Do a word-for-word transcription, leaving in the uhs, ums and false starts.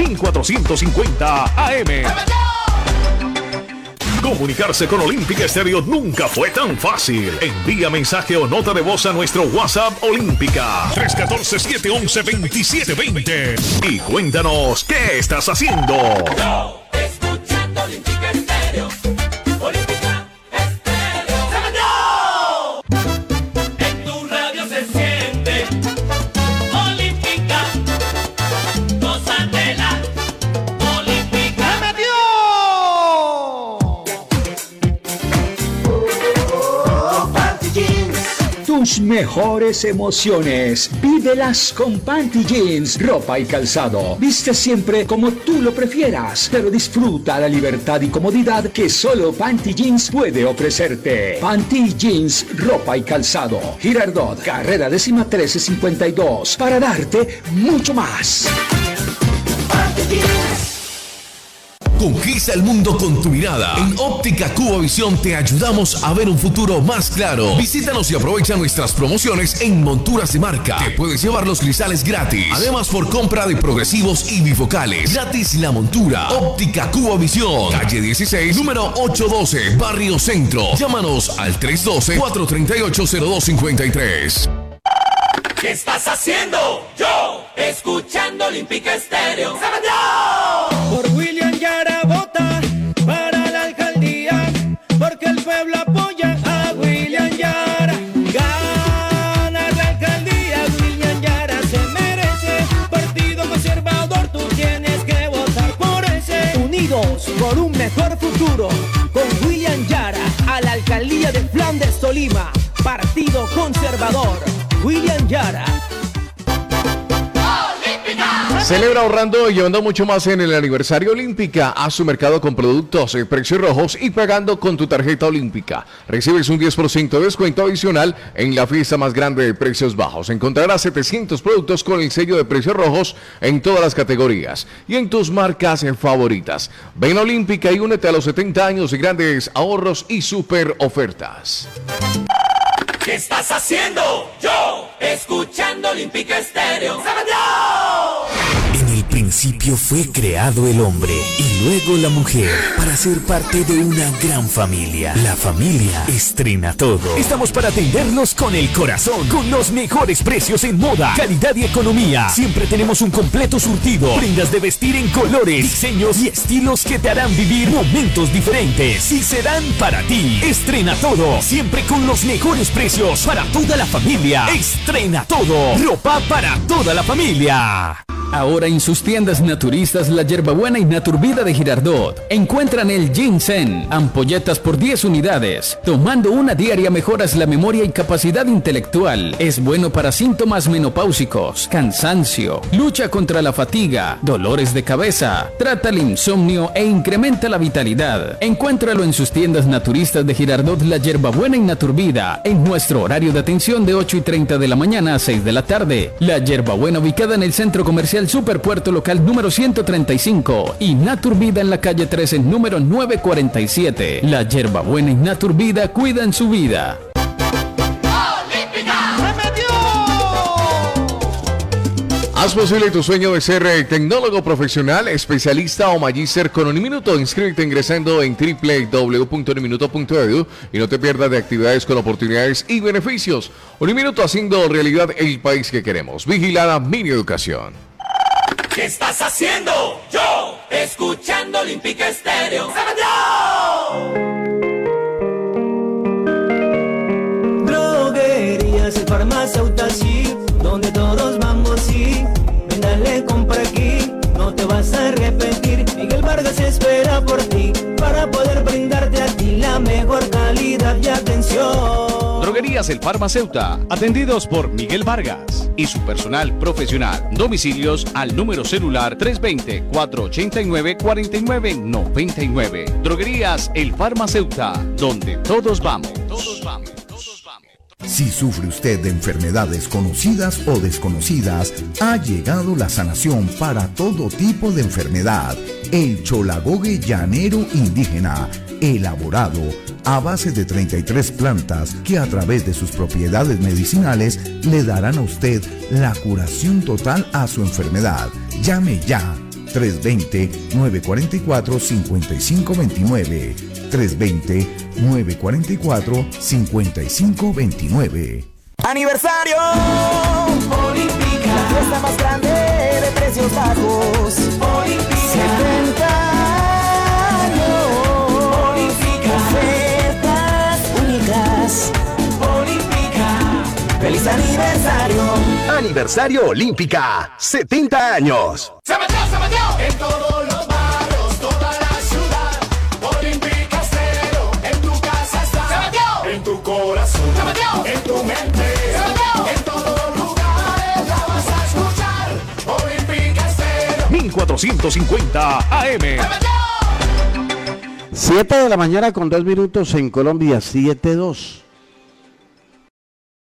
mil cuatrocientos cincuenta A M. Comunicarse con Olímpica Estéreo nunca fue tan fácil. Envía mensaje o nota de voz a nuestro WhatsApp Olímpica tres uno cuatro, siete uno uno, dos siete dos cero y cuéntanos qué estás haciendo. Yo, escuchando Olímpica Estéreo. Olímpica Estéreo. ¡Se En tu radio se siente Olímpica. Gózatela. Olímpica. ¡Se metió! Tus mejores emociones, vívelas con Panty Jeans, ropa y calzado. Viste siempre como tú lo prefieras, pero disfruta la libertad y comodidad que solo Panty Jeans puede ofrecerte. Panty Jeans, ropa y calzado. Girardot, carrera décima trece cincuenta y dos, para darte mucho más. Panty Jeans. Conquista el mundo con tu mirada. En Óptica Cuba Visión te ayudamos a ver un futuro más claro. Visítanos y aprovecha nuestras promociones en monturas de marca. Te puedes llevar los cristales gratis. Además, por compra de progresivos y bifocales, gratis la montura. Óptica Cuba Visión, calle dieciséis, número ochocientos doce, Barrio Centro. Llámanos al tres uno dos, cuatro tres ocho, cero dos cinco tres. ¿Qué estás haciendo? Yo, escuchando Olímpica Estéreo. ¡Se metió! Por William Yara vota para la alcaldía, porque el pueblo apoya a William Yara. Gana la alcaldía, William Yara se merece. Partido Conservador, tú tienes que votar por ese. Unidos por un mejor futuro, con William Yara a la alcaldía de Flandes, Tolima. Partido Conservador, William Yara. Celebra ahorrando y llevando mucho más en el aniversario Olímpica. Haz su mercado con productos en precios rojos y pagando con tu tarjeta Olímpica. Recibes un diez por ciento de descuento adicional en la fiesta más grande de precios bajos. Encontrarás setecientos productos con el sello de precios rojos en todas las categorías y en tus marcas favoritas. Ven a Olímpica y únete a los setenta años de grandes ahorros y super ofertas. ¿Qué estás haciendo? Yo, escuchando Olímpica Estéreo. ¡Se metió! En el principio fue creado el hombre y luego la mujer para ser parte de una gran familia. La familia estrena todo. Estamos para atenderlos con el corazón, con los mejores precios en moda, calidad y economía. Siempre tenemos un completo surtido, prendas de vestir en colores, diseños y estilos que te harán vivir momentos diferentes y serán para ti. Estrena todo, siempre con los mejores precios para toda la familia. Estrena todo, ropa para toda la familia. Ahora en sus tiendas naturistas La Yerbabuena y Naturvida de Girardot encuentran el ginseng, ampolletas por diez unidades. Tomando una diaria mejoras la memoria y capacidad intelectual. Es bueno para síntomas menopáusicos, cansancio, lucha contra la fatiga, dolores de cabeza, trata el insomnio e incrementa la vitalidad. Encuéntralo en sus tiendas naturistas de Girardot La Yerbabuena y Naturvida en nuestro horario de atención de ocho y treinta de la mañana a seis de la tarde. La Yerbabuena ubicada en el centro comercial Superpuerto Local número ciento treinta y cinco y Naturvida en la calle trece número novecientos cuarenta y siete. La Yerbabuena y Naturvida cuidan su vida. Haz posible tu sueño de ser tecnólogo profesional, especialista o magíster con Uniminuto. Inscríbete ingresando en doble u doble u doble u punto uniminuto punto e d u y no te pierdas de actividades con oportunidades y beneficios. Uniminuto, haciendo realidad el país que queremos. Vigilada Mini Educación. ¿Qué estás haciendo? Yo, escuchando Olímpica Estéreo. ¡Se metió! Droguerías y farmacéuticas, sí, donde todos vamos, sí. Ven, dale, compra aquí, no te vas a arrepentir. Miguel Vargas espera por ti, para poder brindarte a ti la mejor calidad y atención. Droguerías El Farmacéuta, atendidos por Miguel Vargas y su personal profesional. Domicilios al número celular tres dos cero, cuatro ocho nueve, cuatro nueve nueve nueve. Droguerías El Farmacéuta, donde todos vamos. Todos vamos. Todos vamos. Si sufre usted de enfermedades conocidas o desconocidas, ha llegado la sanación para todo tipo de enfermedad. El Cholagogue Llanero Indígena, elaborado a base de treinta y tres plantas que a través de sus propiedades medicinales le darán a usted la curación total a su enfermedad. Llame ya tres dos cero, nueve cuatro cuatro, cinco cinco dos nueve. tres dos cero, nueve cuatro cuatro, cinco cinco dos nueve. Aniversario Olímpica, la fiesta más grande de precios bajos. Olímpica, setenta años. Olímpica, ofertas únicas. Olímpica, feliz aniversario. Aniversario Olímpica, setenta años. Se metió, se metió en todos los barrios, toda la ciudad. Olímpica Estéreo, en tu casa está. Se metió en tu corazón. Se metió en tu mente. Se metió en todos los lugares, la vas a escuchar. Olímpica Estéreo mil cuatrocientos cincuenta A M. Se metió. siete de la mañana con dos minutos en Colombia, siete dos.